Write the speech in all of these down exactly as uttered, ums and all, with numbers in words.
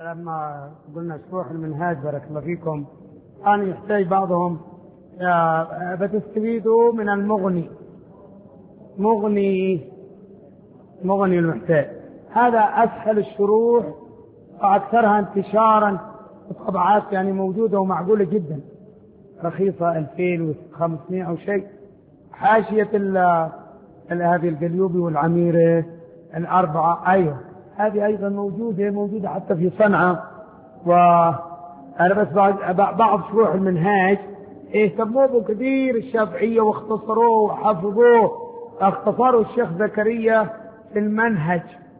لما قلنا شروح المنهاج بارك الله فيكم كان يحتاج بعضهم بتستفيدوا من المغني مغني مغني المحتاج. هذا أسهل الشروح وأكثرها انتشارا، الطبعات يعني موجودة ومعقولة جدا، رخيصة ألفين وخمسمائة أو شيء. حاشية هذه القليوبي والعميرة الأربعة أيوة هذه أيضا موجودة موجودة حتى في صنعاء. وأنا بس بعض شروح المنهاج اهتموا كثير الشافعية واختصروه وحفظوه. اختصروا الشيخ زكريا في المنهج،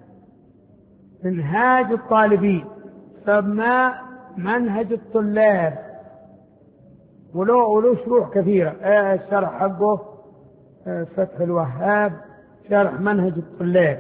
منهاج الطالبين، سماه منهج الطلاب، ولو ولو شروح كثيرة. اه الشرح حقه اه فتح الوهاب شرح منهج الطلاب.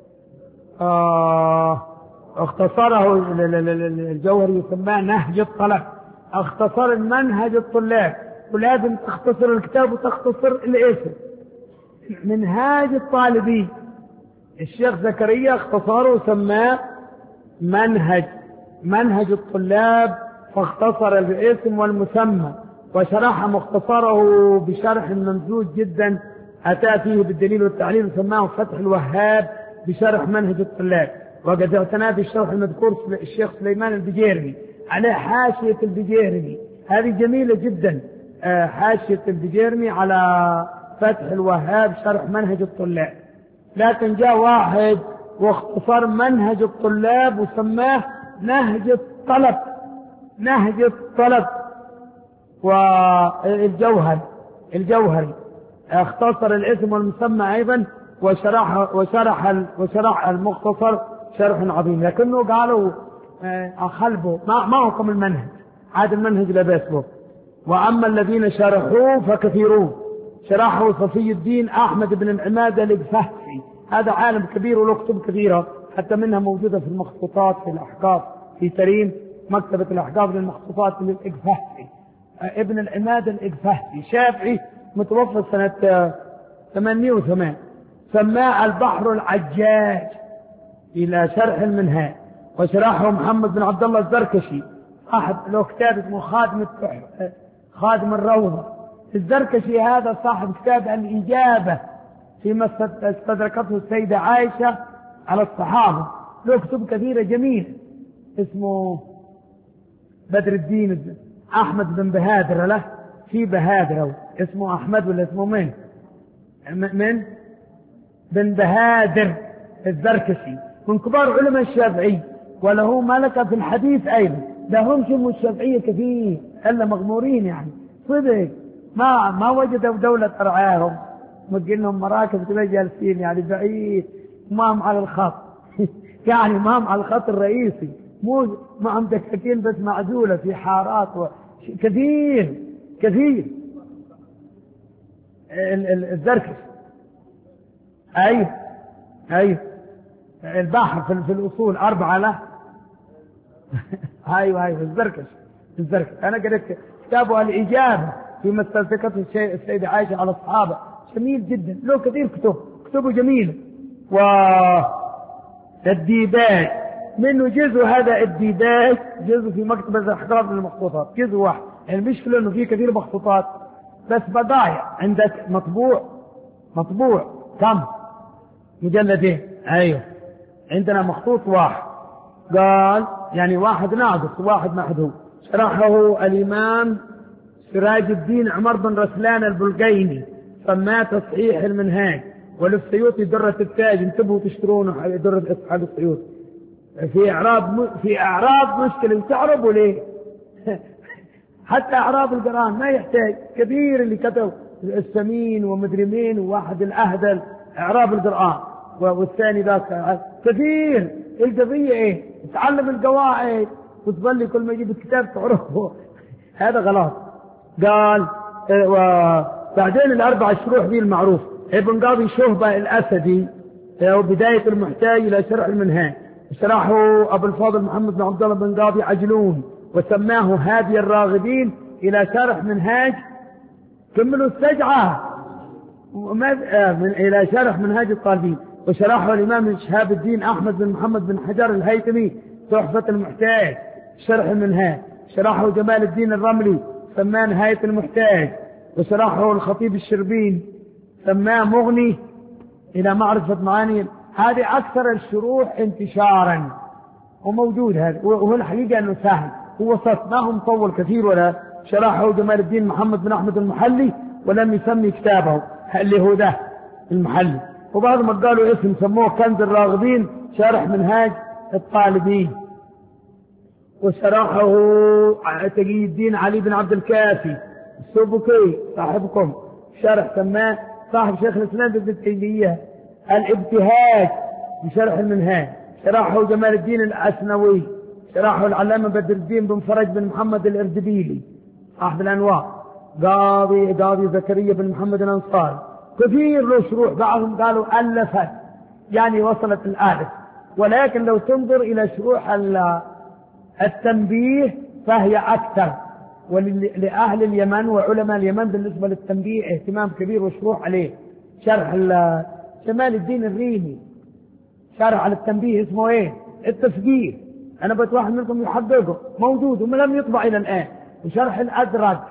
آه اختصره الجوهري يسماه نهج الطلب، اختصر المنهج الطلاب، ولازم تختصر الكتاب وتختصر الاسم. منهاج الطالبين الشيخ زكريا اختصره وسماه منهج منهج الطلاب، فاختصر الاسم والمسمى وشرح مختصره بشرح ممزوج جدا أتى فيه بالدليل والتعليل، وسماه فتح الوهاب بشرح منهج الطلاب. وقد اعتنى بالشرح المذكور الشيخ سليمان البجيرمي عليه حاشية البجيرمي، هذه جميلة جدا. حاشية البجيرمي على فتح الوهاب شرح منهج الطلاب. لكن جاء واحد واختصر منهج الطلاب وسماه نهج الطلب نهج الطلب. والجوهري الجوهري اختصر الاسم والمسمى ايضا، وشرح وشرح وشرح المختصر شرح عظيم. لكنه قالوا اخلبوا ما ما هو كم المنهج، هذا المنهج لا باس به. واما الذين شرحوه فكثيرون، شرحه صفي الدين احمد بن العماد الإقفهسي، هذا عالم كبير وله كتب كثيره، حتى منها موجوده في المخطوطات في الاحقاف في تريم، مكتبه الاحقاف للمخطوطات للإقفهسي. ابن العماد الإقفهسي شافعي متوفى سنه ثمانمائة وثمانية، سماه البحر العجاج الى شرح المنهاج. وشرحه محمد بن عبد الله الزركشي صاحب له كتاب اسمه خادم خادم الروضه. الزركشي هذا صاحب كتاب الإجابة فيما استدركته السيدة عائشة على الصحابة، له كتب كثيرة جميلة، اسمه بدر الدين أحمد بن بهادر، له في بهادر اسمه أحمد ولا اسمه من من بن بهادر الزركشي، من كبار علماء الشافعي، وله ملكة في الحديث أيضا. لهم شموا الشافعية كثير إلا مغمورين يعني صدق، ما ما وجدوا دولة ترعاهم، مجنهم مراكز كذا جالسين يعني بعيد، ما هم على الخط يعني ما هم على الخط الرئيسي، مو ما هم دكاكين بس معزولة في حارات و... كثير كثير. الزركش أيوه أيوه البحر في, في الأصول أربعة له أيوه أيوه الزركش الزركش أنا قريت كتابه الإجابة فيما استلزمته السيدة عائشة على الصحابة، جميل جدا، له كثير كتب كتبه جميلة. والديباج منه جزء، هذا الديباج جزء في مكتبة الأحقاف للمخطوطات، جزء واحد. المشكلة انه فيه كثير مخطوطات بس بضايع. عندك مطبوع مطبوع كم مجلدين؟ ايوه عندنا مخطوط واحد، قال يعني واحد ناقص واحد محذوف. شرحه الامام سراج الدين عمر بن رسلان البلقيني، سماه تصحيح المنهاج. وللسيوطي درة التاج، انتبهوا تشترونه درة اصحاب السيوطي. في اعراب م... في اعراب مشكلة تعربوا ليه؟ حتى اعراب القرآن ما يحتاج كثير، اللي كتب السمين ومدري مين وواحد الاهدل اعراب القرآن والثاني ذاك كثير. القضية ايه؟ تعلم القواعد وتظلي كل ما يجيب الكتاب تعرفه، هذا غلط. قال وبعدين الاربع شروح دي المعروف، ابن قاضي شهبة الاسدي وبداية المحتاج الى شرح المنهاج، شرحه ابو الفاضل محمد بن عبد الله بن قاضي عجلون، وسماه هادي الراغبين الى شرح منهاج كملوا السجعة من الى شرح منهاج الطالبين. وشرحه الامام شهاب الدين احمد بن محمد بن حجر الهيثمي تحفة المحتاج شرح المنهاج، شرحه جمال الدين الرملي سماه نهاية المحتاج، وشرحه الخطيب الشربين سماه مغني إلى معرفة معاني. هذه أكثر الشروح انتشارا وموجود هذا، وهو الحقيقة أنه سهل، هو وسط ما هو مطول كثير. ولا شرحه جمال الدين محمد بن أحمد المحلي ولم يسمي كتابه اللي هو ده المحلي، وبعض ما قالوا اسم سموه كنز الراغبين شرح منهاج الطالبين. وشرحه تقي الدين علي بن عبد الكافي السبكي صاحبكم شرح سماه صاحب شيخ الإسلام ابن تيمية الابتهاج بشرح المنهاج. شرحه جمال الدين الأسنوي، شرحه العلامة بدر الدين بن فرج بن محمد الإردبيلي صاحب الأنوار، قاضي قاضي زكريا بن محمد الأنصاري، كثير له شروح، بعضهم قالوا ألفت يعني وصلت الآلف. ولكن لو تنظر إلى شروح التنبيه فهي أكثر، ولأهل اليمن وعلماء اليمن بالنسبة للتنبيه اهتمام كبير وشروح عليه. شرح جمال الدين الريمي شرح على التنبيه اسمه ايه؟ التفجير، انا بت واحد منكم يحققه موجود ولم يطبع الى الان. وشرح الازرق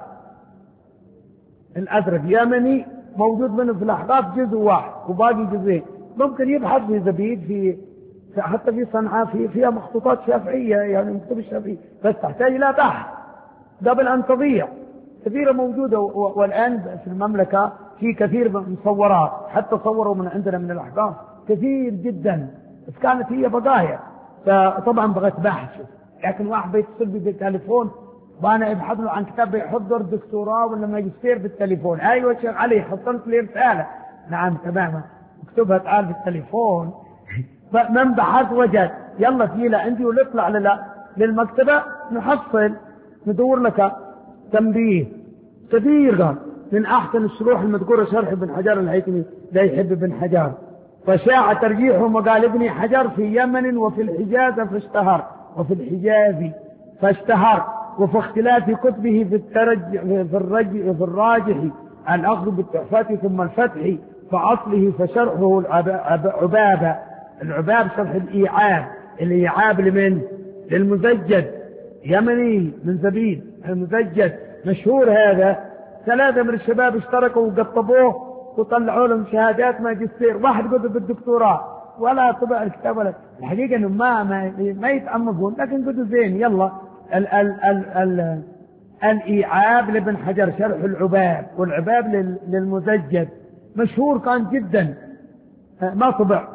الازرق يمني موجود منه في الاحقاف جزء واحد وباقي جزئين، ممكن يبحث في زبيد في حتى في صنعاء في فيها مخطوطات شافعيه يعني مكتوب الشافعي، بس تحتاج الى بحث قبل ان تضيع. كثيره موجوده والان في المملكه في كثير من مصورات، حتى صوروا من عندنا من الاحقاف كثير جدا، بس كانت هي بقايا، فطبعا بغيت بحث. لكن واحد بيتصل بي بالتليفون وانا ابحث له عن كتاب يحضر دكتوراه ولا ماجستير بالتليفون، ايوه شيخ علي حصلت لي رساله، نعم تماما اكتبها تعال بالتليفون. من بحث وجد يلا تجي عندي ونطلع للمكتبه نحصل ندور لك تنبيه كثير. قال من احسن الشروح المذكوره شرح ابن حجر الهيثمي، لا يحب ابن حجر. فشاع ترجيحه مقال ابن حجر في يمن وفي الحجاز فاشتهر، وفي الحجاز فاشتهر، وفي اختلاف كتبه في الترج في الرج في الراجح الاخذ بالتحفات ثم الفتح، فاصله فشرحه العبابه العباب شرح الايعاب، الايعاب لمن؟ للمزجد يمني من زبيد المزجد مشهور هذا. ثلاثة من الشباب اشتركوا وقطبوه وطلعوا لهم شهادات ماجستير، واحد قدر بالدكتوراه ولا طبع الكتاب ولا. الحقيقة انه ما ما, ما يتعمقون، لكن قدر زين. يلا ال ال ال ال الايعاب لابن حجر شرح العباب، والعباب للمزجد مشهور كان جدا ما طبع.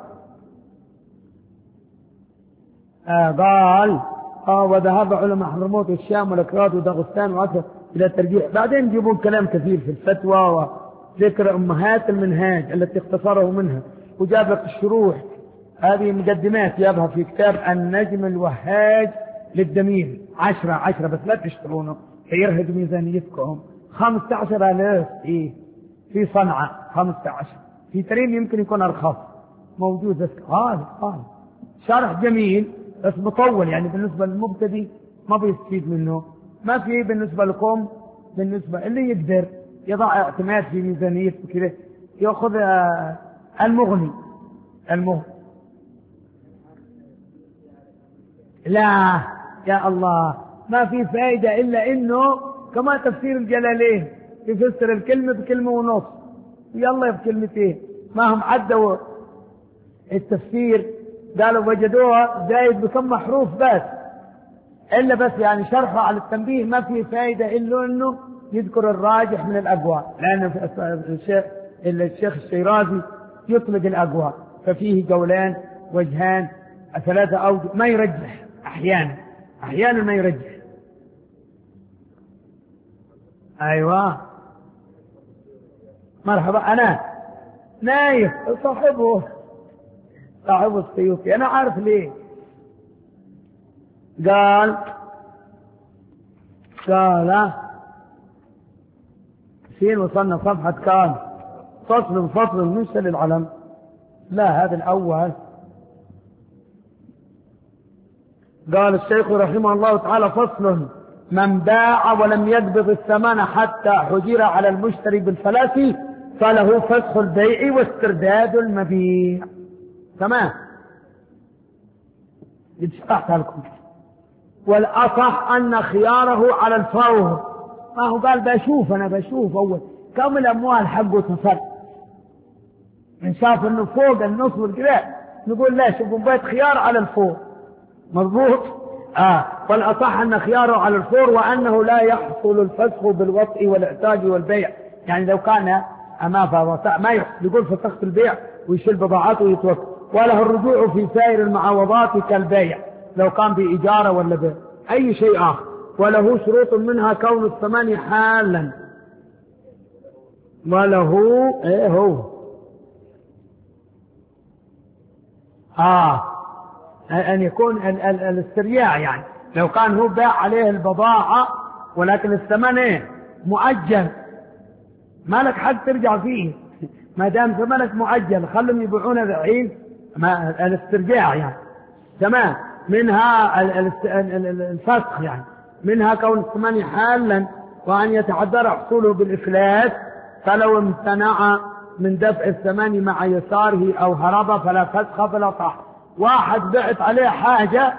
آه قال آه وذهب علماء حضرموت والشام والاكراد ودغستان واكثر الى الترجيح. بعدين يجيبون كلام كثير في الفتوى وذكر امهات المنهاج التي اختصره منها، وجاب لك الشروح. هذه مقدمات جابها في كتاب النجم الوهاج للدمير، عشرة عشرة بس لا تشترونه فيرهد ميزانيتكم. خمسة عشر آلاف إيه في صنعاء، خمسة عشر في تريم يمكن يكون أرخص موجود. بس قال قال شرح جميل بس مطول، يعني بالنسبة للمبتدئ ما بيستفيد منه. ما في بالنسبة لكم، بالنسبة اللي يقدر يضع اعتماد في ميزانيته كده يأخذ المغني. المغني لا يا الله ما في فائدة إلا إنه كما تفسير الجلالين يفسر الكلمة بكلمة ونص، يلا بكلمتين ما هم عدوا التفسير، قالوا وجدوها زايد بكم حروف بس، إلا بس يعني شرحه على التنبيه ما في فائدة إلا إنه يذكر الراجح من الأقوى، لأن الشيخ الشيخ الشيرازي يطلق الأقوى، ففيه قولان وجهان ثلاثة أوجه، ما يرجح أحيانا أحيانا ما يرجح. أيوة مرحبا، أنا نايف صاحبه صاحبه السيوفي، أنا عارف ليه. قال قال فين وصلنا؟ صفحة كام؟ فصل فصل مش للعلم، لا هذا الأول. قال الشيخ رحمه الله تعالى فصل: من باع ولم يقبض الثمن حتى حجر على المشتري بالفلاس فله فسخ البيع واسترداد المبيع. تمام. اللي شرحتها لكم. والأصح أن خياره على الفور. ما هو قال بشوف أنا بشوف أول كم الأموال حقه تصل، إن شاف إنه فوق النص والكذا نقول لا شوفوا بيت خيار على الفور. مضبوط. آه. والأصح أن خياره على الفور، وأنه لا يحصل الفسخ بالوطء والإعتاج والبيع. يعني لو كان أمامه ما يحصل يقول فسخت البيع ويشيل بضاعته ويتوكل. وله الرجوع في سائر المعاوضات كالبيع لو كان بإجارة ولا بيع أي شيء آخر. وله شروط منها كون الثمن حالا. وله ايه هو آه أن يكون ال ال الاسترياع، يعني لو كان هو باع عليه البضاعة ولكن الثمن ايه مؤجل، ما لك حق ترجع فيه ما دام ثمنك مؤجل. خلهم يبيعون الحين الاسترجاع يعني. تمام. منها الفسخ يعني منها كون الثمن حالا، وأن يتعذر حصوله بالإفلاس. فلو امتنع من دفع الثمن مع يساره أو هرب فلا فسخ فلا طاح. واحد بعت عليه حاجة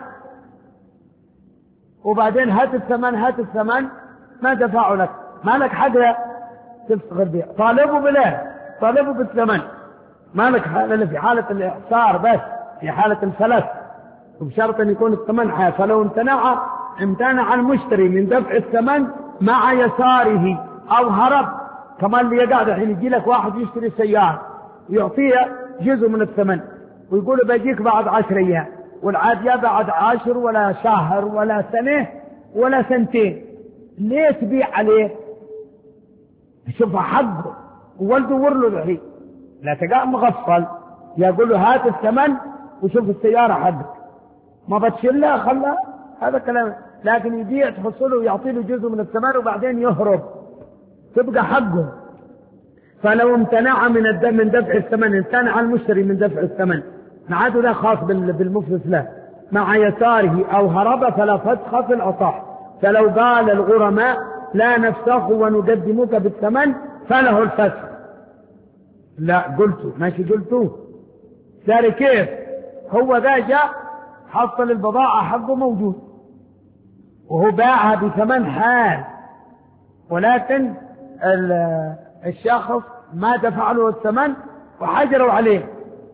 وبعدين هات الثمن هات الثمن ما دفعوا لك، ما لك حق تفسخ البيع. طالبوا بالله طالبوا بالثمن، ما لك حق في حالة الإعصار بس، في حالة الفلس وبشرط أن يكون الثمن حال. فلو امتنع امتنع المشتري من دفع الثمن مع يساره أو هرب. كمان اللي يقعد الحين يجي لك واحد يشتري سيارة ويعطيه جزء من الثمن ويقول بيجيك بعد عشر أيام، والعاد يا بعد عشر ولا شهر ولا سنة ولا سنتين. ليه تبيع عليه؟ شوف حقه وولده ورله الحين لا تقع مغفل يقول له هات الثمن وشوف السيارة حقك ما بتشلها خلها، هذا كلام. لكن يبيع تحصله ويعطي له جزء من الثمن وبعدين يهرب تبقى حقه. فلو امتنع من الدم من دفع الثمن، امتنع المشتري من دفع الثمن مع هذا خاص بالمفلس له مع يساره أو هرب فلا فسخ في الأصح. فلو قال الغرماء لا نفسخ ونقدمك بالثمن فله الفسخ. لا قلته ماشي قلته داري كيف هو ذا جاء حصل البضاعة حقه موجود وهو باعها بثمن حال، ولكن الشخص ما دفع له الثمن وحجروا عليه.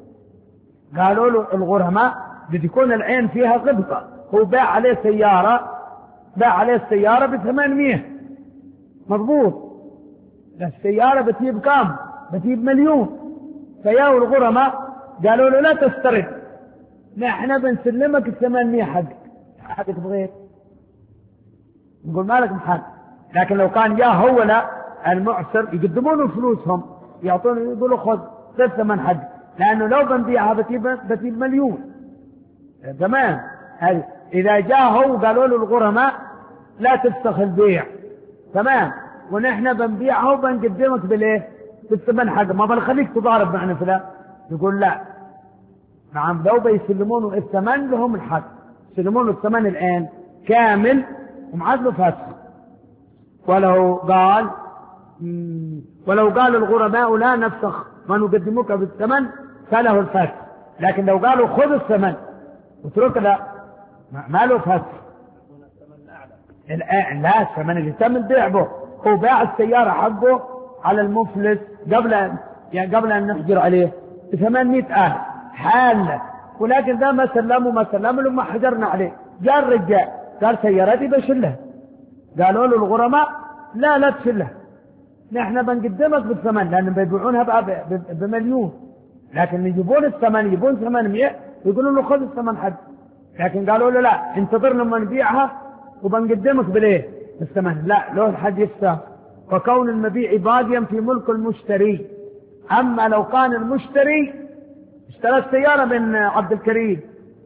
قالوا له الغرماء بتكون العين فيها غبطة، هو باع عليه سيارة باع عليه السيارة بثمانمية مضبوط، السيارة بتجيب كام؟ بتجيب مليون. فياو الغرماء قالوا له لا تسترد، نحن بنسلمك الثمانمية حقك حقك بغير نقول مالك محل. لكن لو كان جاء هو لا المعسر يقدمون فلوسهم يعطونه يقولوا خذ خذ ثمن حق، لأنه لو بنبيعها بتجيب بتجيب مليون. تمام. إذا جاء هو قالوا له الغرماء لا تفسخ البيع تمام، ونحن بنبيعها وبنقدمك بالايه بالثمن حق، ما بنخليك تضارب معنا فلان. يقول لا نعم، لو بيسلمونه الثمن لهم الحق، يسلمونه الثمن الآن كامل ومعاد له فسخ. ولو قال ولو قال الغرماء لا نفسخ ونقدمك بالثمن فله الفسخ. لكن لو قالوا خذ الثمن واترك لا ما له فسخ. الآن لا الثمن اللي تم البيع به، هو باع السيارة حقه على المفلس قبل يعني قبل أن نحجر عليه بثمانمائة ألف حالة، ولكن ده ما سلموا ما سلموا لما حجرنا عليه. جاء الرجال قال سيارتي بشلها، قالوا له الغرماء لا لا تشلها، نحن بنقدمك بالثمن لأنهم بيبيعونها بمليون، لكن يجيبون الثمن يجيبون ثمانمائة يقولون له خذ الثمن حق. لكن قالوا له لا انتظر لما نبيعها وبنقدمك بالايه الثمن، لا له الحد يفسخ. وكون المبيع باقيا في ملك المشتري. أما لو كان المشتري اشترى السيارة من عبد الكريم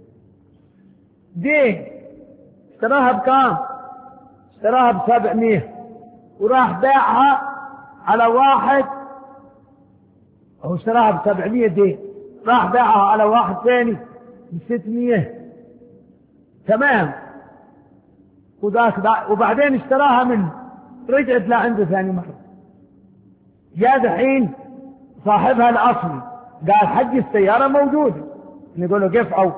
دي اشتراها بكام؟ اشتراها بسبعمية وراح باعها على واحد، هو اشتراها بسبعمية دي راح باعها على واحد ثاني بستمية تمام، وذاك وبعدين اشتراها منه رجعت لعنده ثاني مرة. جاء دحين صاحبها الأصلي قال حق السيارة موجود، نقول له كيف أو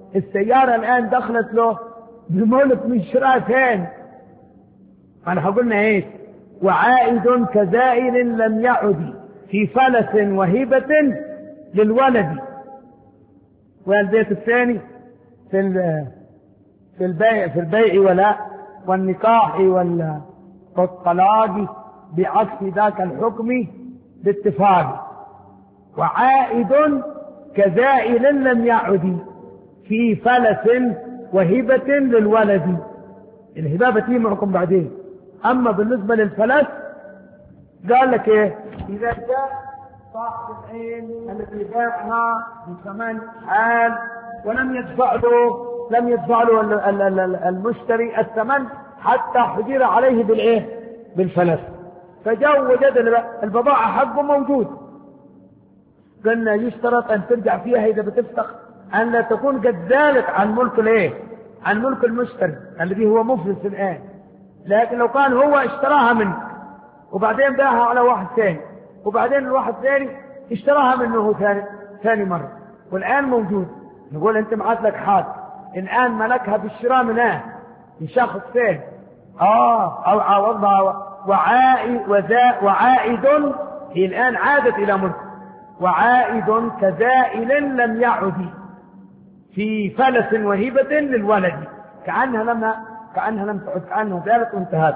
السيارة الآن دخلت له بملك من شراء ثاني. أنا قلنا إيه؟ وعائد كزائل لم يعد في فلس وهبة للولد. والبيت الثاني في في البيع في البيع ولا والنكاح والطلاق بعكس ذاك الحكم باتفاق. وعائد كزائل لم يعد في فلس وهبة للولد. الهبة بتيجي معكم بعدين. أما بالنسبة للفلس قال لك إيه؟ إذا جاء صاحب العين الذي باعها بثمن حال ولم يدفع له لم يدفع له المشتري الثمن حتى حجر عليه بالإيه؟ بالفلس. فجاء وجد البضاعة حقه موجود. قلنا يشترط أن ترجع فيها إذا بتفتق أن لا تكون قد ذلك عن ملك الإيه؟ عن ملك المشتري الذي هو مفلس الآن. لكن لو كان هو اشتراها منك وبعدين باعها على واحد ثاني وبعدين الواحد ثاني اشتراها منه ثاني ثاني مرة والآن موجود، نقول أنت معاد لك حال الآن ملكها بالشراء منه من شخص ثاني آه أو عوضها وعائد وذا وعائد هي الآن عادت إلى ملك. وعائد كزائل لم يعد في فلس وهبة للولد كأنها لم كأنها لم تعد كأنها ذلك وانتهت.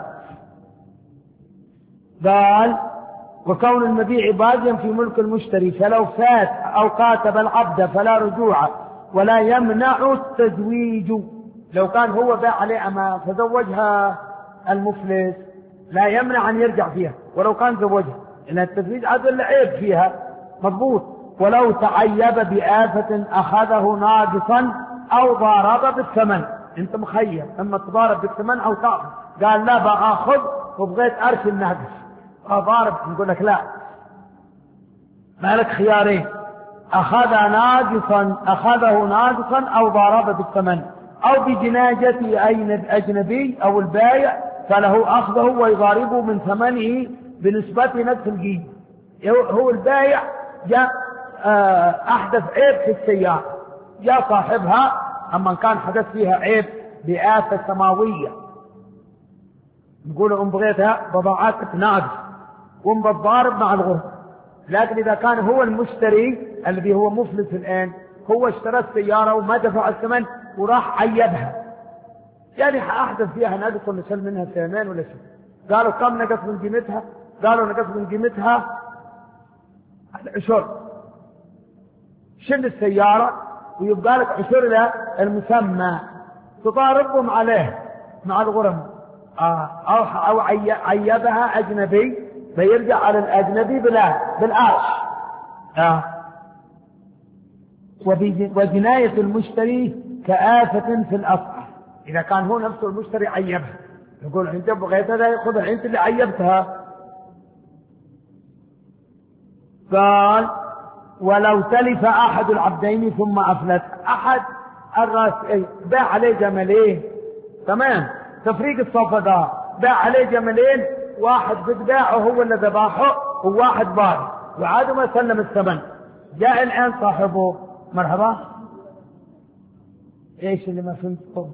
قال وكون المبيع باقيا في ملك المشتري فلو فات أو كاتب العبد فلا رجوع ولا يمنع التزويج. لو كان هو باع عليه أما فزوجها المفلس لا يمنع أن يرجع فيها ولو كان زوجها إن التزويج عدل عيب فيها مضبوط. ولو تعيب بآفة أخذه ناقصا أو ضارب بالثمن. انت مخير اما تضارب بالثمن او تعطي. قال لا بأخذ وبغيت ارش الناقص اضارب. نقول لك لا مالك خيارين اخذ ناقصا اخذه ناقصا او ضارب بالثمن او بجناجة اجنبي او البايع فله اخذه ويضاربه من ثمنه بنسبة نفس القيمة. هو البايع جاء احدث عيب في السيارة جاء صاحبها أما كان حدث فيها عيب بآفة سماوية نقول أم بغيتها بضاعات ناقص وأم بالضارب مع الغرب. لكن إذا كان هو المشتري الذي هو مفلس الآن هو اشترى السيارة وما دفع الثمن وراح عيبها يعني أحدث فيها نقص ولا شل منها ثمن ولا شيء. قالوا كم نقص من قيمتها؟ قالوا نقص من قيمتها العشر. شل السيارة ويبقى لك عشر له المسمى تضاربهم عليه مع الغرم آه. أو, أو عيبها أجنبي فيرجع على الأجنبي بلا بالعرش آه. وجناية المشتري كآفة في الأصح. إذا كان هو نفسه المشتري عيبها يقول أنت بغيت هذا يأخذها أنت اللي عيبتها. قال ولو تلف أحد العبدين ثم أفلت أحد الراسين باع عليه جملين تمام تفريق الصفقة باع عليه جملين واحد بداعه هو اللي ذباحه وواحد باع وعاد ما سلم الثمن. جاء الآن صاحبه مرحبا ايش اللي ما فهمتكم؟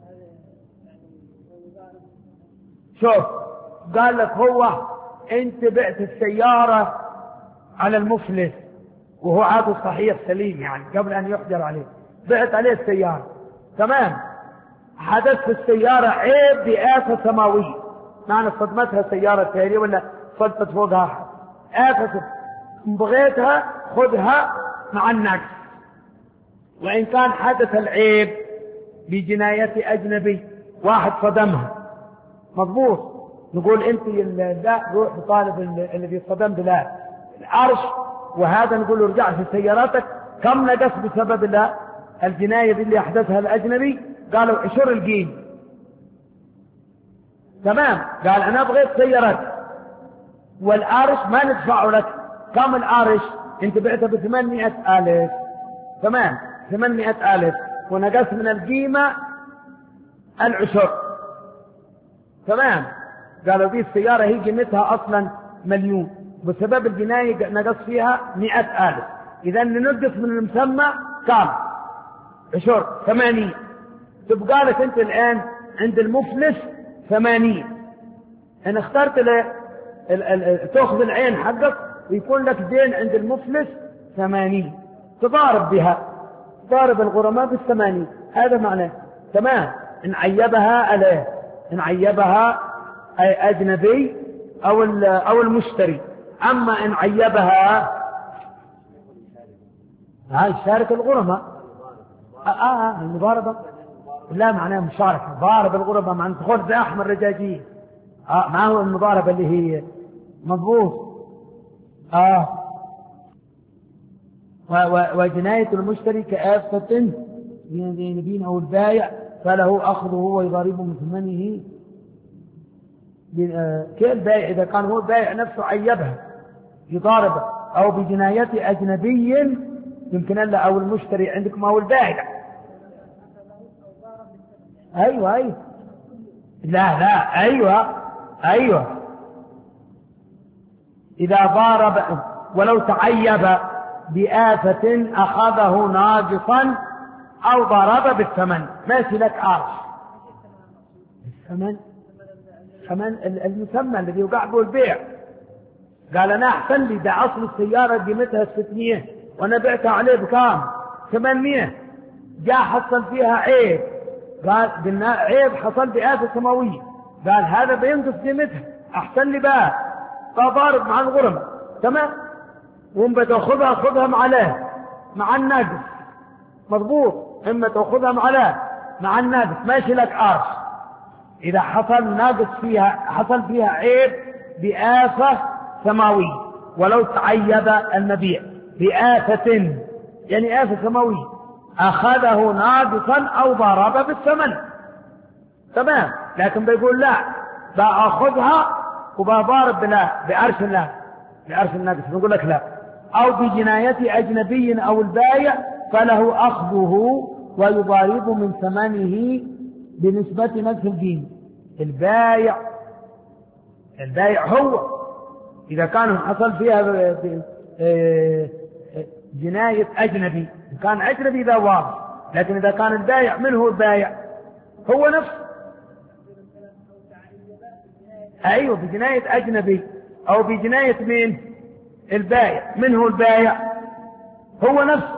شوف قال لك هو انت بعت السيارة على المفلس وهو عاده صحيح سليم يعني قبل أن يحجر عليه بعت عليه السيارة تمام. حدث في السيارة عيب بآفة سماوية معنى صدمتها سيارة ثانية ولا صدت فوقها آفة بغيتها خذها مع النقص. وإن كان حدث العيب بجناية أجنبي واحد صدمها مضبوط نقول أنت لا روح طالب الذي صدم بلا العرش وهذا نقول له ارجع في سياراتك كم نقص بسبب الله الجناية اللي أحدثها الأجنبي. قالوا عشر القيم تمام. قال أنا بغيت سيارتك والعرش ما ندفعه لك. كم العرش؟ انت بعتها بثمانمائة ألف تمام ثمانمائة ألف ونقص من القيمة العشر تمام. قالوا دي السيارة هي قيمتها أصلا مليون بسبب الجناية نقص فيها مئة ألف إذا ننقص من المسمى كام عشر ثمانين. تبقى لك أنت الآن عند المفلس ثمانين. إن اخترت ل... ال... ال... تأخذ العين حقك ويكون لك دين عند المفلس ثمانين، تضارب بها، تضارب الغرماء بالثمانين. هذا معناه تمام. إن عيبها عليه، إن عيبها أي أجنبي أو أو المشتري. أما إن عيبها هاي شارك الغرماء. آه آه المضاربة لا معناه مشاركة. ضارب الغرباء معناه تخذ بأحمر رجاجين. آه ما هو المضاربة اللي هي مضبوط. آه وجناية المشتري كآفة بين أو البايع فله أخذه ويضاربه من ثمنه. كالبايع إذا كان هو البايع نفسه عيبها يضاربه، أو بجناية أجنبي يمكن ألا، أو المشتري عندكم أو البايع. أيوة أيوة لا لا أيوة أيوة إذا ضارب ولو تعيب بآفة أخذه ناقصا أو ضرب بالثمن. ماشي لك عرش الثمن، ثمن المسمى الذي يوقع به البيع. قال أنا أحسن لي ده أصل السيارة قيمتها ستمية وأنا بعتها عليه بكام؟ ثمانمية. جاء حصل فيها عيب، قال قلنا عيب حصل بآفة سماوية، قال هذا بينقص قيمتها أحسن لي بقى، فضارب مع الغرم تمام. وإن بتأخذها خذها معلاه مع الناقص مضبوط. إما تأخذها معلاه مع الناقص ماشي لك عرش. إذا حصل ناقص فيها، حصل فيها عيب بآفة سماوية، ولو تعيب المبيع بآفة يعني آفة سماوية أخذه ناقصا أو ضرب بالثمن تمام. لكن بيقول لا بأخذها وبضارب بلا بأرش الله بأرش الناقص، بيقول لك لا. أو بجناية أجنبي أو البايع فله أخذه ويضارب من ثمنه بنسبة نفس الدين. البايع البايع هو إذا كان حصل فيها جناية أجنبي، كان أجنبي ذا واضح، لكن إذا كان البايع من هو البايع؟ هو نفسه. أيوه بجناية أجنبي أو بجناية مين؟ البايع. من هو البايع؟ هو نفسه.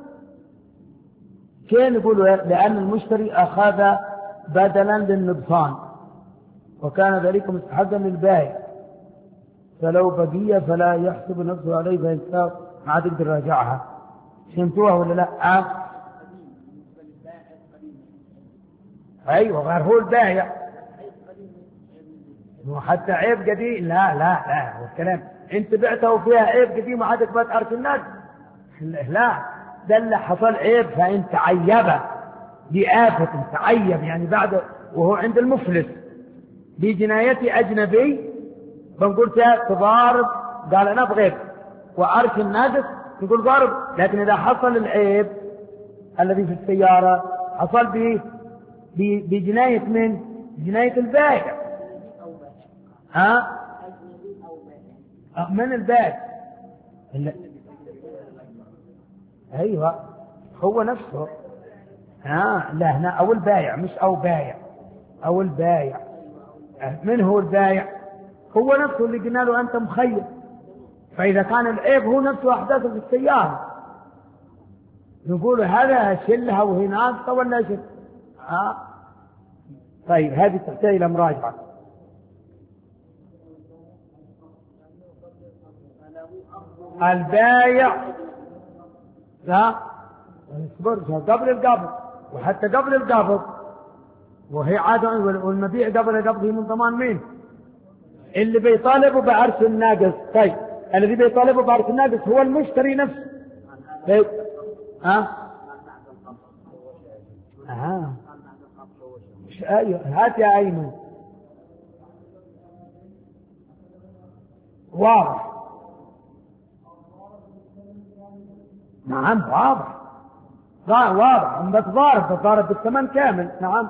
كان يقولوا لأن المشتري أخذ بدلا للنقصان وكان ذلك مستحقا للبايع، فلو بقي فلا يحسب نفسه عليه فإنسان ما تقدر راجعها. فهمتوها ولا لا؟ أه؟ أيوة غير هو البايع وحتى عيب قديم. لا لا لا والكلام انت بعته وفيها عيب قديم وعادك ما تعرف الناس. لا ده اللي حصل عيب فانت عيبه بآفة تعيب يعني بعد وهو عند المفلس بجناية أجنبي بنقول تضارب. قال أنا بغيت وعرش الناقص نقول ضارب. لكن إذا حصل العيب الذي في السيارة حصل به بجناية من؟ جناية البائع. ها؟ من البائع؟ أيوة هو نفسه. ها لا هنا أو البائع مش أو بايع أو البائع. من هو البائع؟ هو نفسه اللي قلنا له أنت مخير. فإذا كان العيب هو نفسه أحداثه في السيارة نقول هذا شلها وهي ناقصة ولا شل. ها طيب هذه تحتاج إلى مراجعة. البايع لا اصبر قبل القبض وحتى قبل القبض وهي عادة والمبيع قبل القبض من ضمان مين؟ اللي بيطالبوا بعرش الناقص. طيب الذي بيطالبوا بعرش الناقص هو المشتري نفسه. طيب ها ها ايوه هات يا ايمن واضح. نعم واضح واضح بس ضارب ضارب بالثمن كامل. نعم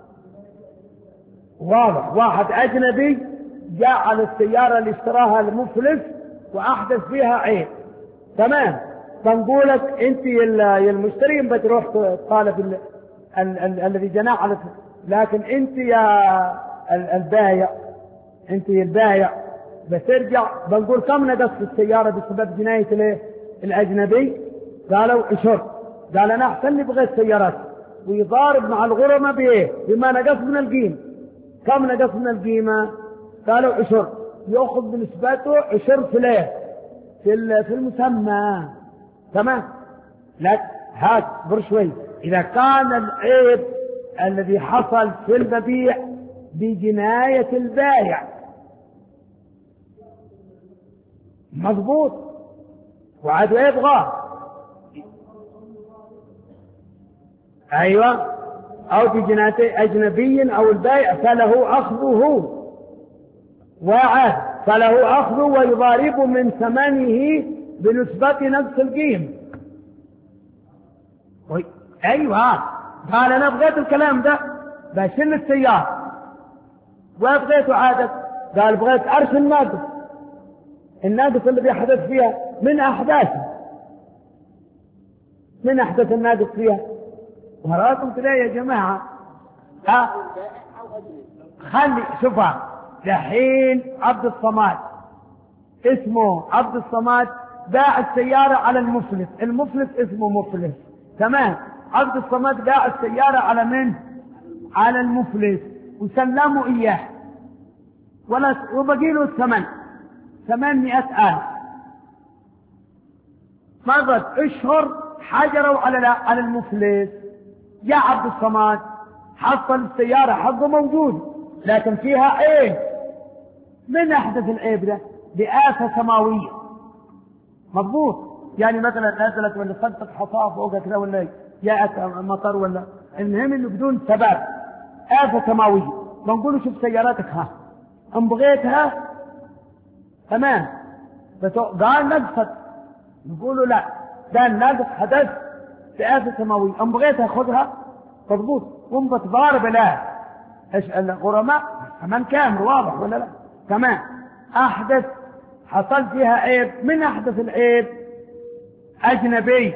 واضح. واحد أجنبي جاء على السيارة اللي اشتراها المفلس وأحدث فيها عيب تمام. بنقولك انت المشتري بتروح تطالب الذي جناه على، لكن انت يا البايع، انت البايع بترجع بنقول كم نقص السيارة بسبب جناية الايه الاجنبي؟ قالوا اشهر. قال انا احسن لي بغيت سيارات، ويضارب مع الغرماء بايه؟ بما نقص من القيمة. كم نقص من القيمة؟ قالوا اشهر. ياخذ بنسبته اشهر في الايه في في المسمى. تمام. لا هات صبر شوي. اذا كان العيب الذي حصل في المبيع بجناية البائع مضبوط وعاد يبغاه، ايوه، او بجناية اجنبي او البائع فله اخذه، وعاد فله اخذه ويضارب من ثمنه بنسبة نفس القيمة. ايوه. قال انا بغيت الكلام ده بشيل السيارة وبغيته عادة. قال بغيت ارش الناقص، الناقص اللي بيحدث فيها من احداثه، من احدث الناقص فيها. وراكم كده يا جماعة. ها خلي شوفها دحين عبد الصماد، اسمه عبد الصماد، باع السيارة على المفلس، المفلس اسمه مفلس. تمام. عبد الصماد باع السيارة على من؟ على المفلس، وسلموا إياه ولا وبقي له الثمن ثمانمائة ألف. مرت أشهر حجروا على على المفلس. يا عبد الصماد حصل السيارة حظه موجود لكن فيها عيب. من أحدث العيب ده؟ بآفة سماوية. مضبوط. يعني مثلا نزلت ولا صدت حصاه فوق كذا ولا جاءت مطر ولا، المهم انه بدون سبب آفة سماوية. بنقول شوف سياراتك ها ان بغيتها تمام، قال نقصت، نقول لا ده النقص حدث بآفة سماوية، ان بغيتها خذها مضبوط. قم بتضارب لا ايش الغرماء كمان كامل واضح ولا لا؟ تمام. احدث حصل فيها عيب. من احدث العيب؟ اجنبي.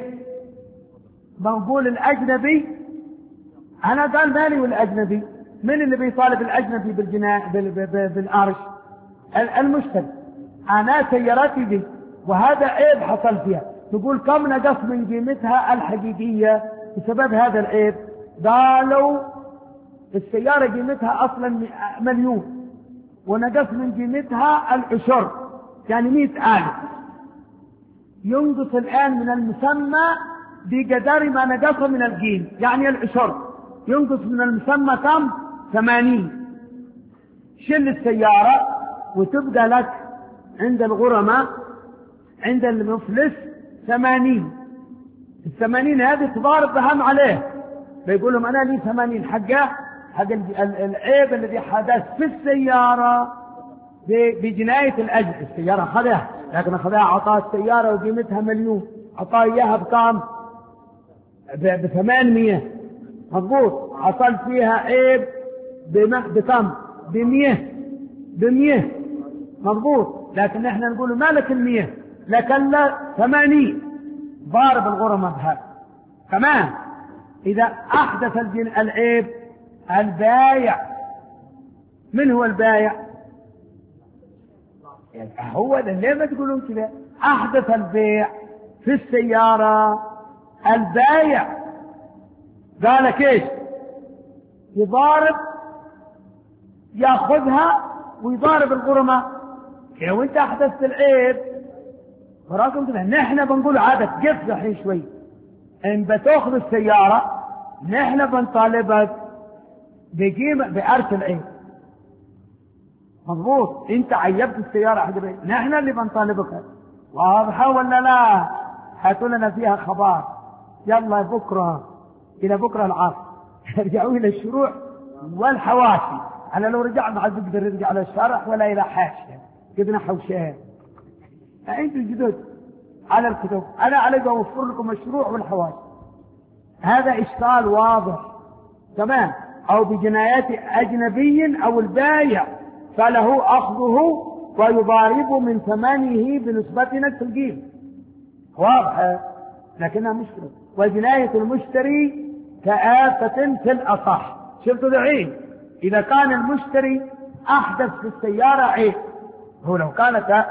بنقول الاجنبي انا قال مالي والاجنبي. من اللي بيطالب الاجنبي بالجناء بالارش؟ المشتري. انا سيارتي دي وهذا عيب حصل فيها، نقول كم نقص من قيمتها الحقيقية بسبب هذا العيب؟ قالوا السيارة قيمتها اصلا مليون ونقص من قيمتها العشر، يعني مئة ألف. ينقص الآن من المسمى بقدر ما نقص من القيمة، يعني العشر ينقص من المسمى كم؟ ثمانين. شل السيارة وتبقى لك عند الغرماء عند المفلس ثمانين. الثمانين هذه تضارب بهم عليه، بيقول لهم أنا لي ثمانين حقه حق العيب الذي حدث في السيارة بجناية الأجل. السيارة خذها لكن خذها عطاه السيارة وقيمتها مليون، عطاه إياها بكام؟ بثمانمية. مضبوط. حصل فيها عيب بكم؟ بمية. بمية. مضبوط. لكن احنا نقول ما لك المية لكن لا ثمانين. ضارب الغرماء بهذا. كمان إذا أحدث العيب البايع. من هو البايع؟ يعني هو ده. ليه ما تقولون كذا؟ أحدث البيع في السيارة البايع. قالك ايش؟ يضارب، ياخذها ويضارب الغرماء. لو انت احدثت العيب وراكم كذا. نحن بنقول عادة قف الحين شوي، ان بتاخذ السيارة نحن بنطالبك بقيمة بأرث العيب. مضبوط. انت عيبت السيارة حق العيب، نحن اللي بنطالبك. واضحة ولا لا؟ هاتوا لنا فيها خبر. يلا بكرة إلى بكرة العصر يرجعوا إلى الشروع والحواشي. أنا لو رجعنا ما عاد بقدر نرجع على الشرح ولا إلى حاشية، قدنا حوشان. أنتم الجدد على الكتب، أنا عليك أوفر لكم الشروع والحواشي. هذا إشكال واضح. تمام. أو بجنايات أجنبي أو البايع فله أخذه ويضارب من ثمنه بنسبة نفس القيمة. واضحة لكنها مشكلة. وجناية المشتري كآفة في الأصح. شفتوا دعين إذا كان المشتري أحدث في السيارة عيب، هو لو كانت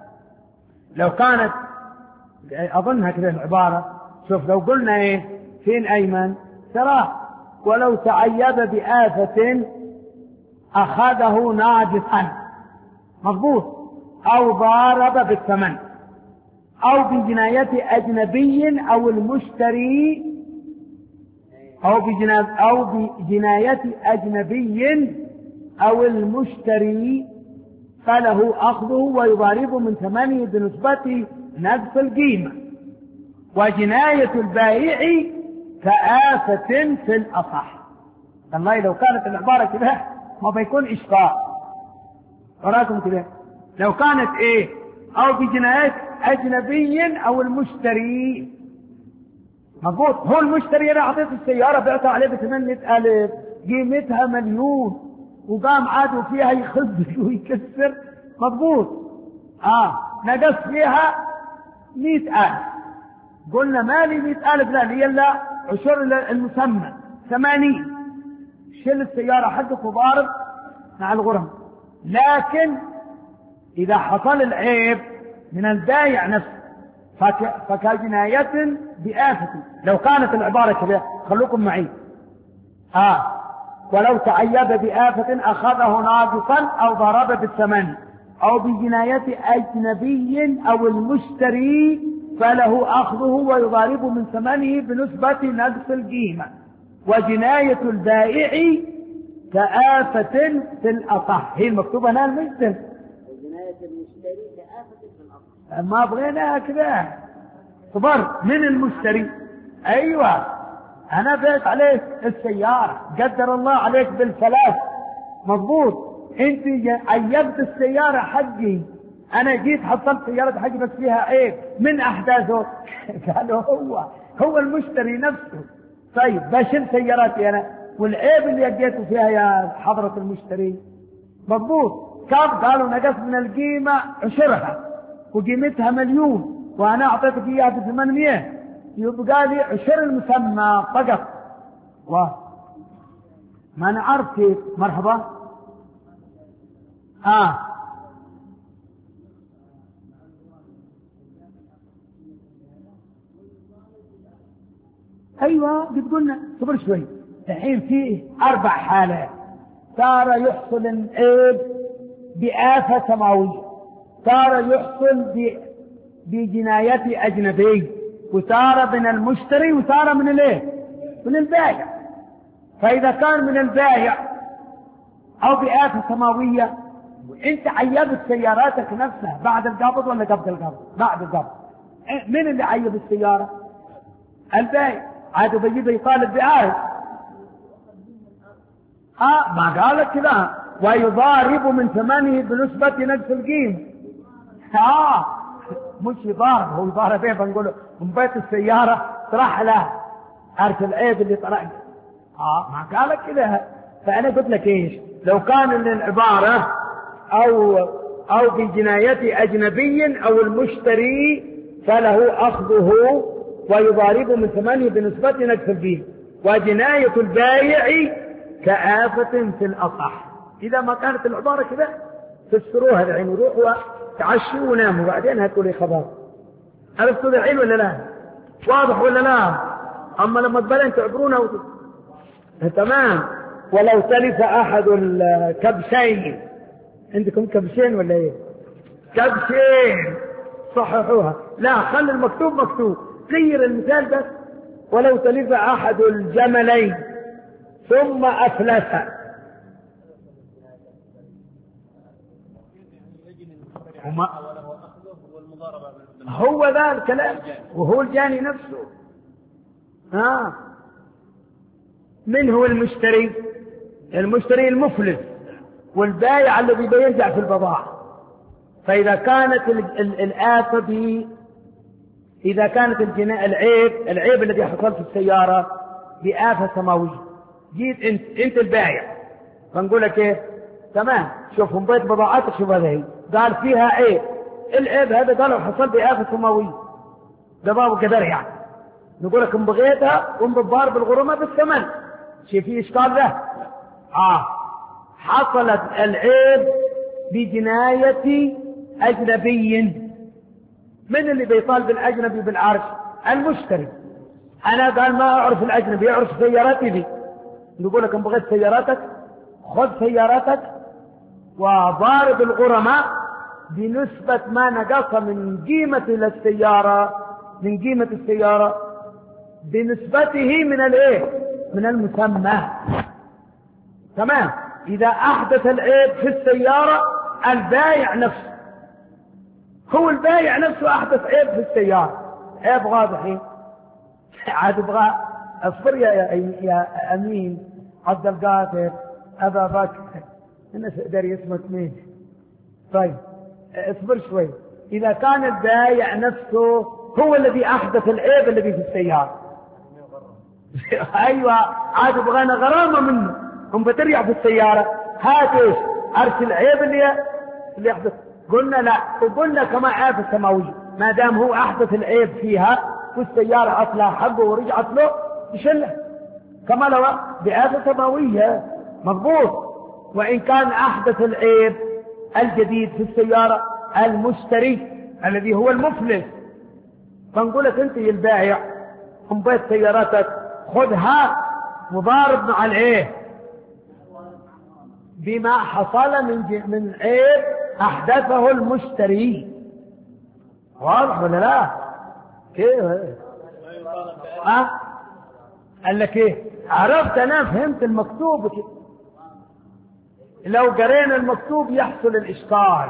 لو كانت أظنها كذا العبارة، شوف لو قلنا إيه فين أيمن تراه، ولو تعيب بآفة أخذه ناجسا مضبوط، أو ضارب بالثمن، أو بجناية أجنبي أو المشتري أو بجناية أو بجناية أجنبي أو المشتري فله أخذه ويضارب من ثمنه بنسبة نفس القيمة. وجناية البائع كآفة في الأصح. والله لو كانت العبارة كده ما بيكون إشكال. وراكم كده لو كانت إيه أو بجناية أجنبي أو المشتري مضبوط، هو المشتري أنا أعطيت السيارة بعتها عليه بثمانية ألف قيمتها مليون وقام عادوا فيها يخبز ويكسر مضبوط، آه نقص فيها مئة ألف، قلنا مالي مئة ألف لا هي إلا عشر المسمى ثمانين، شيل السيارة حقك وضارب مع الغرم. لكن إذا حصل العيب من البايع نفسه فك... فكجناية بآفة. لو كانت العبارة كذا خلوكم معي آه ولو تعيب بآفة أخذه ناقصا أو ضرب بالثمن أو بجناية أجنبي أو المشتري فله أخذه ويضارب من ثمنه بنسبة نقص القيمة. وجناية البائع كآفة في الأصح. هي المكتوبة هنا المشتري. وجناية المشتري كآفة في الأصح. ما بغينا كذا صبر من المشتري. أيوة أنا بيت عليك السيارة قدر الله عليك بالثلاث مضبوط، أنت عيبت السيارة حقي، أنا جيت حصلت سيارة حقي بس فيها عيب من أحداثه قالوا هو هو المشتري نفسه. طيب بشيل سياراتي أنا والعيب اللي لقيته فيها يا حضرة المشتري مضبوط كم؟ قالوا نقص من القيمة عشرها وقيمتها مليون وأنا أعطيتك إياها بثمانمية، يبقى لي عشر المسمى فقط. ما نعرف كيف. مرحبا. آه أيوة بتقولنا صبر شوي. الحين فيه أربع حالات. تارة يحصل العيب بآفة سماوية، تارة يحصل بجناية أجنبي، وتارة من المشتري، وتارة من الايه من البائع. فإذا كان من البائع أو بآفة سماوية وانت عيبت سياراتك نفسها بعد القبض ولا قبل القبض؟ بعد القبض. من اللي عيب السيارة؟ البائع. عاد بيجي يطالب بعائد. اه ما قالت كذا ويضارب من ثمنه بنسبة نفس القيمة. اه مش يضارب، هو يضارب ايه؟ بنقوله من بيت السيارة طرح له عارف العيب اللي طرح. اه ما قالت كذا. فانا قلت لك ايش لو كان العبارة او او بجناية اجنبي او المشتري فله اخذه ويضارب من ثمنه بنسبة نفس القيمة. وجناية البائع كآفة في الأصح. إذا ما كانت العبارة كذا تفسروها العين وروحوا تعشوا وناموا بعدين هتقولي خبر. عرفتوا العين ولا لا؟ واضح ولا لا؟ أما لما تبلين تعبرونا وت... تمام. ولو تلف أحد الكبشين، عندكم كبشين ولا إيه؟ كبشين صححوها. لا خلي المكتوب مكتوب، غير المثال بس. ولو تلف أحد الجملين ثم أفلس. وما هو ذا الكلام وهو الجاني نفسه. آه. من هو المشتري؟ المشتري المفلس والبائع الذي بيرجع في البضاعة. فإذا كانت الآفة ب إذا كانت الجناء العيب العيب الذي حصل في السيارة بآفة سماوية، جيت انت انت البائع فنقول لك ايه؟ تمام شوف هم بيت بضاعتك شوف هذه قال فيها عيب، العيب هذا قالوا حصل بآفة سماوية. ده باب قدر يعني. نقول لك ان بغيتها قم بالضارب الغرمة بالثمن، شيء فيه اشكال له. اه حصلت العيب بجناية اجنبي. من اللي بيطالب الاجنبي بالعرش؟ المشتري. انا قال ما اعرف الاجنبي، يعرف سيارتي دي. نقول لك ان بغيت سيارتك خذ سيارتك وضارب الغرماء بنسبة ما نقص من قيمة السيارة، من قيمة السيارة بنسبته من الايه؟ من المسمى. تمام. اذا احدث العيب في السيارة البائع نفسه، هو البائع نفسه احدث عيب في السيارة، عيب واضح. عاد ابغى اصبر يا, يا امين عبد القادر ابا بكر، الناس يقدر يسمع مين. طيب اصبر شوي. اذا كان البائع نفسه هو الذي احدث العيب الذي في السيارة ايوه عاد بغانا غرامة منه، هم بترجع في السيارة هات ايش؟ ارسل العيب اللي اللي يحدث. قلنا لا، وقلنا كما عيب السماوية ما دام هو احدث العيب فيها والسيارة اصلها حقه ورجعت له يشله كما لو بآفة سماوية مضبوط. وإن كان أحدث العيب الجديد في السيارة المشتري الذي هو المفلس، فنقول لك أنت البائع قم بيت سيارتك خذها وضارب مع العيب بما حصل من من عيب أحدثه المشتري. واضح ولا لا؟ كيف أه؟ قال لك ايه؟ عرفت انا فهمت المكتوب كده. لو قرينا المكتوب يحصل الاشكال.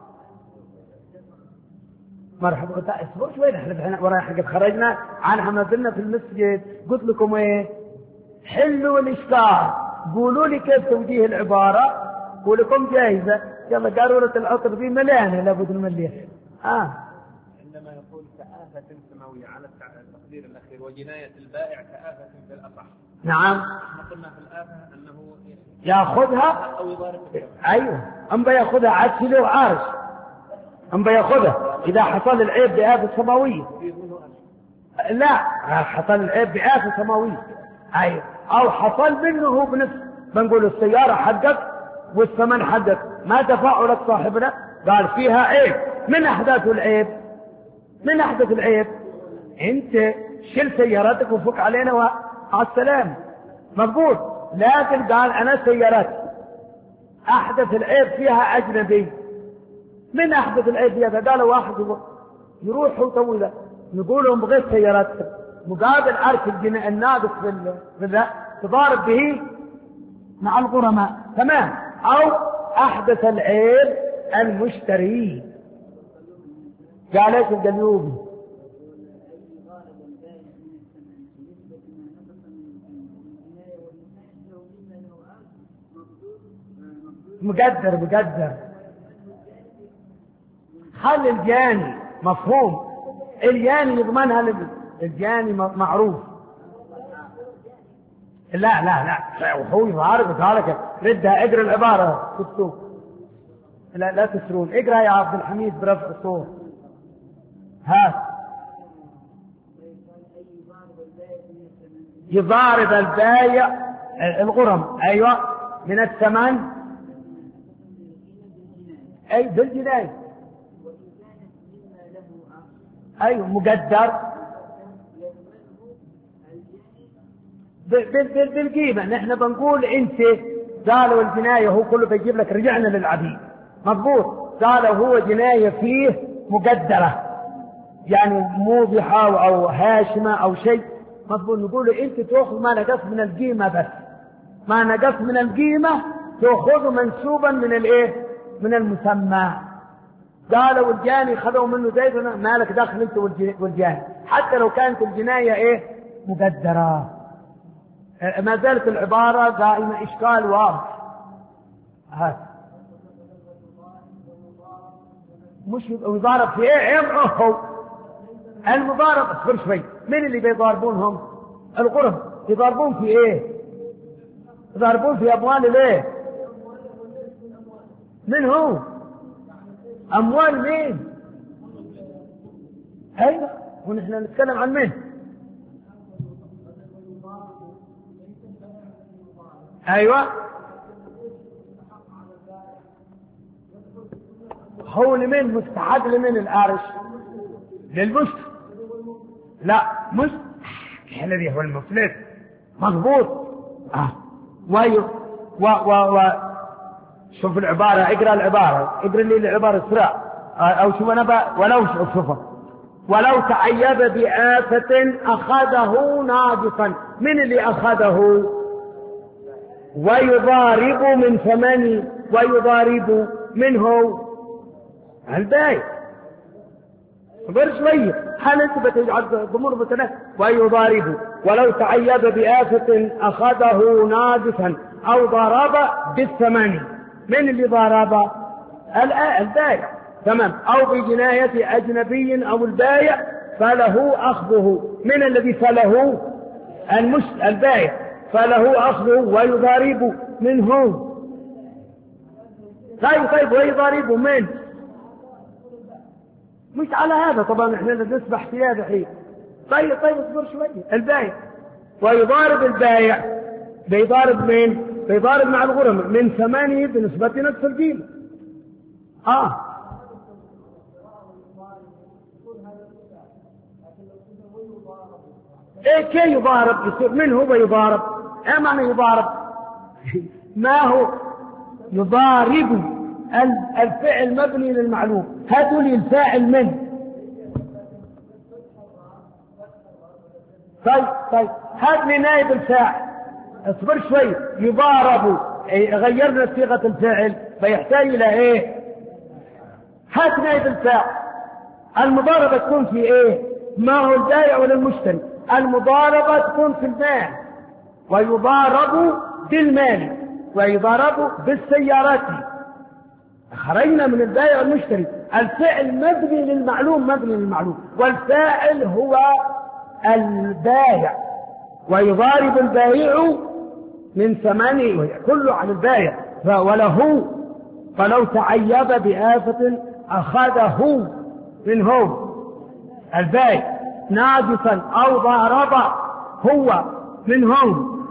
مرحبا. اصبر شوي احنا ورايح حق خرجنا عنها ما زلنا في المسجد. قلت لكم ايه؟ حلوا الاشكال، قولوا لي كيف توجيه العباره ولكم جاهزه. يلا قارورة العطر دي مليانه لابد نمليها. اه عندما يقول كآفة سماوية على التقدير الأخير وجناية البائع كآفة في الأصح. نعم. احنا قلنا في الآفة أنه يأخذها أو يضارب. أيوه أم بيأخذها عاد له عارش. أم بيأخذها إذا حصل العيب بآفة سماوية. لا حصل العيب بآفة سماوية. أيوه أو حصل منه هو بنفسه. بنقول السيارة حقك والثمن حقك ما دفعوا لك صاحبنا، قال فيها عيب. من أحداث العيب؟ من أحدث العيب؟ أنت شل سيارتك وفك علينا وعلى السلام مضبوط. لكن قال أنا سيارتي أحدث العيب فيها أجنبي. من أحدث العيب فيها؟ قالوا واحد يروح طويلة نقول لهم بغيت سيارتك مقابل عرش الجناء الناقص في تضارب به مع الغرماء. تمام. أو أحدث العيب المشتري. قال ايش القليوبي؟ مقدر مقدر خلي الجاني مفهوم. الجاني يضمنها. الجاني معروف. لا لا لا وهو يعرف عليك ردها. اقرا العبارة في السوق. لا لا تسرون. اقرا يا عبد الحميد برفع الصوت. ها يضارب البايع الغرم ايوه من الثمن اي بالجناية ايوه مقدر بالقيمة. نحن بنقول انت قالوا الجناية هو كله بيجيب لك رجعنا للعبيد مضبوط. قالوا هو جناية فيه مقدرة يعني موضحة او هاشمة او شيء مضبوط. نقول انت تأخذ ما نقص من القيمة، بس ما نقص من القيمة تأخذه منسوبا من الايه؟ من المسمى. قالوا الجاني خذوا منه زيد ما لك دخل انت والجاني حتى لو كانت الجناية ايه؟ مقدرة. ما زالت العبارة قائمة إشكال واضح. هذا مش يضارب في ايه؟ يمعه المضارب. اصبر شوي. من اللي بيضاربونهم؟ الغرب. يضاربون في ايه؟ يضاربون في اموال الايه؟ من هو؟ اموال مين؟ ايوه ونحن نتكلم عن مين؟ أيوة هو لمن مستحق لمن الآرش؟ للمشتري. لا مش الذي هو المفلس مضبوط. آه. وي و و و شوف العبارة، اقرأ العبارة، اقرأ لي العبارة اسرع. آه. أو شوف أنا ولو شوفها ولو تعيب بآفة أخذه ناقصا. من اللي أخذه؟ ويضارب من ثمن، ويضارب منه البايع. صبر شوية حال انت بتجعل ضمور بتنك. ويضارب ولو تعيب بآفة أخذه ناقصا أو ضرب بالثمن. من اللي ضرب؟ البايع. تمام. أو بجناية أجنبي أو البايع فله أخذه. من الذي فله؟ المش البايع فله أخذه ويضارب منه. طيب طيب ويضارب من؟ مش على هذا طبعا احنا نسبح في هذا الحين. طيب طيب اصبر شوية. البايع ويضارب البايع بيضارب من؟ بيضارب مع الغرم من ثمانية بنسبة نفس القيمة. اه ايه كي يضارب؟ يصير من هو يضارب؟ ايه معنى يضارب؟ ما هو يضارب الفعل مبني للمعلوم. هاتوا لي الفاعل من. طيب طيب هات لي نائب الفاعل. اصبر شوي. يضارب غيرنا صيغة الفعل فيحتاج الى ايه؟ هات نائب الفاعل. المضاربة تكون في ايه؟ ما هو البائع ولا المشتري؟ المضاربة تكون في المال. ويضارب بالمال ويضارب بالسيارات. خرجنا من البائع والمشتري. الفعل مبني للمعلوم مبني للمعلوم والفاعل هو البائع. ويضارب البائع من ثمانه كله على البائع وله. فلو تعيب بآفة أخذه منه البائع ناقصا أو ضارب هو منهم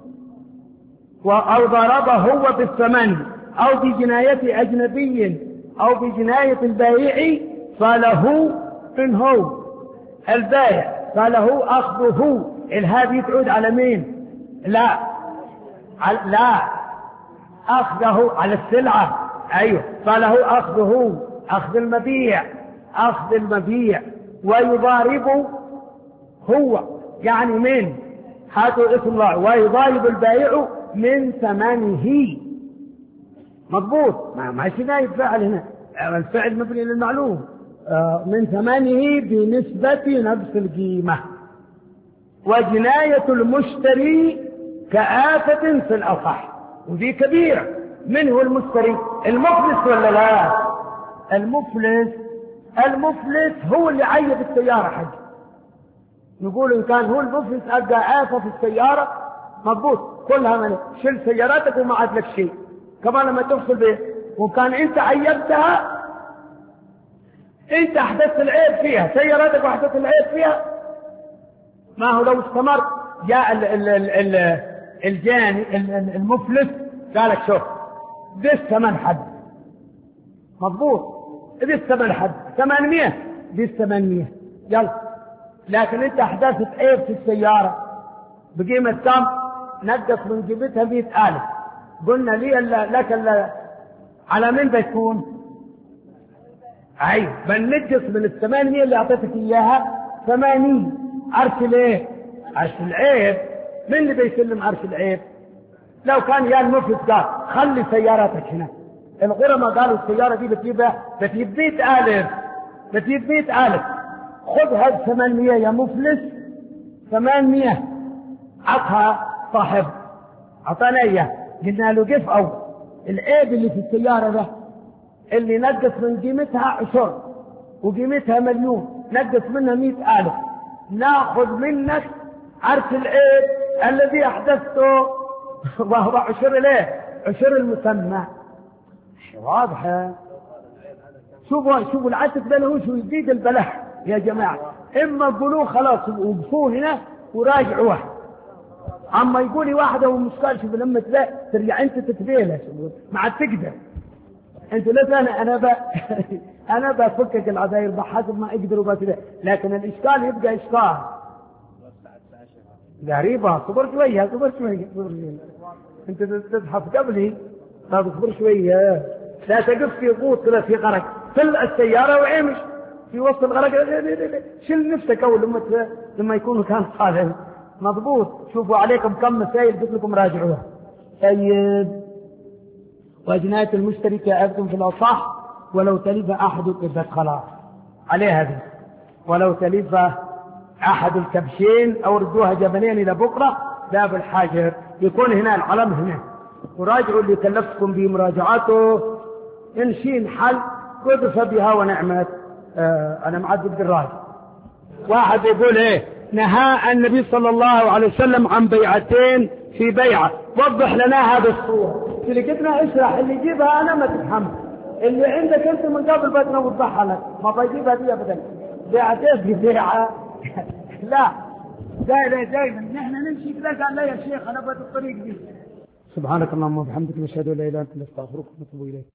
أو ضرب هو بالثمن أو بجناية أجنبي أو بجناية البائع فله منه البائع فله أخذه. الهادي تعود على مين؟ لا لا أخذه على السلعة. أيوه فله أخذه أخذ المبيع أخذ المبيع. ويضارب هو يعني من هاتوا اسم الله. ويضارب البائع من ثمنه. مضبوط ما ماشي نايب فعل هنا. الفعل مبني للمعلوم من ثمنه بنسبة نفس القيمة. وجناية المشتري كآفة في الأصح وذي كبير. من هو المشتري؟ المفلس ولا لا؟ المفلس المفلس هو اللي عيب السيارة حقه. نقول إن كان هو المفلس ألقى آفة في السيارة مضبوط كلها من شل سياراتك وما عاد لك شيء. كمان لما تفصل به وكان أنت عيبتها أنت أحدثت العيب فيها سياراتك وأحدثت العيب فيها. ما هو لو استمر جاء ال ال ال ال الجاني المفلس قالك شوف بس ثمن حد مضبوط بس ثمن حد ثمانمية بس ثمانمية يلا. لكن انت احدثت عيب في السيارة بقيمة كم؟ نقص من قيمتها مئة ألف. قلنا لي لك ال على من بيكون؟ اي بننقص من الثمانمية اللي اعطيتك اياها ثمانين. عرش الايه؟ عرش العيب. من اللي بيسلم عرش العيب؟ لو كان يا المفلس قال خلي سياراتك هنا. الغرماء قالوا السيارة دي بتجيبها بتجيب مئة ألف بتجيب مئة ألف. خذها بثمانمية يا مفلس ثمانمية. عطها صاحب عطانا اياه. قلنا له قف أول العيب اللي في السيارة ده اللي نقص من قيمتها عشر وقيمتها مليون نقص منها مئة ألف. ناخذ منك عرش العيب الذي أحدثته وهو عشر ليه؟ عشر المسمى. واضحة. شوفوا شوفوا العتق ده له شو يزيد البلاء يا جماعة. إما تقولوا خلاص وقفوا هنا وراجعوها. أما يقولي واحدة ومشكلة شوف لما تلاقي ترجع أنت تتبيلها ما عاد تقدر أنت لا أنا أنا ب أنا بفكك العذاير بحسب ما أقدر وبس. لكن الإشكال يبقى إشكال غريبة. صبر شوية صبر شوية صبر شوية أنت تزحف قبلي. لا تصبر شوية لا تقف في قوط كذا في غرق طل السيارة وعمش في وسط الغرق شل نفسك أول لما لما يكون كان صالح مضبوط. شوفوا عليكم كم مسائل قلت لكم راجعوها. طيب وجناية المشتري كأبتم في الأصح ولو تلف أحد الكبشين خلاص عليها دي. ولو تلف أحد الكبشين أو ردوها جبلين إلى بكرة لا بالحاجة يكون هنا العلم هنا. وراجعوا اللي كلفتكم بمراجعته إن شين حل قذف بها ونعمت. آه أنا معذب بالراجع. واحد يقول إيه نهى النبي صلى الله عليه وسلم عن بيعتين في بيعة. وضح لنا هذا الصورة اللي قلنا اشرح اللي يجيبها أنا ما تفهم اللي عندك أنت من قبل بس نوضحها لك ما بيجيبها دي أبدا. بيعتين في بيعة لا دائما دائما نحن نمشي كذا قال لا يا شيخ أنا بدي الطريق دي. سبحانك اللهم وبحمدك نشهد أن لا إله إلا أنت نستغفرك ونتوب إليك.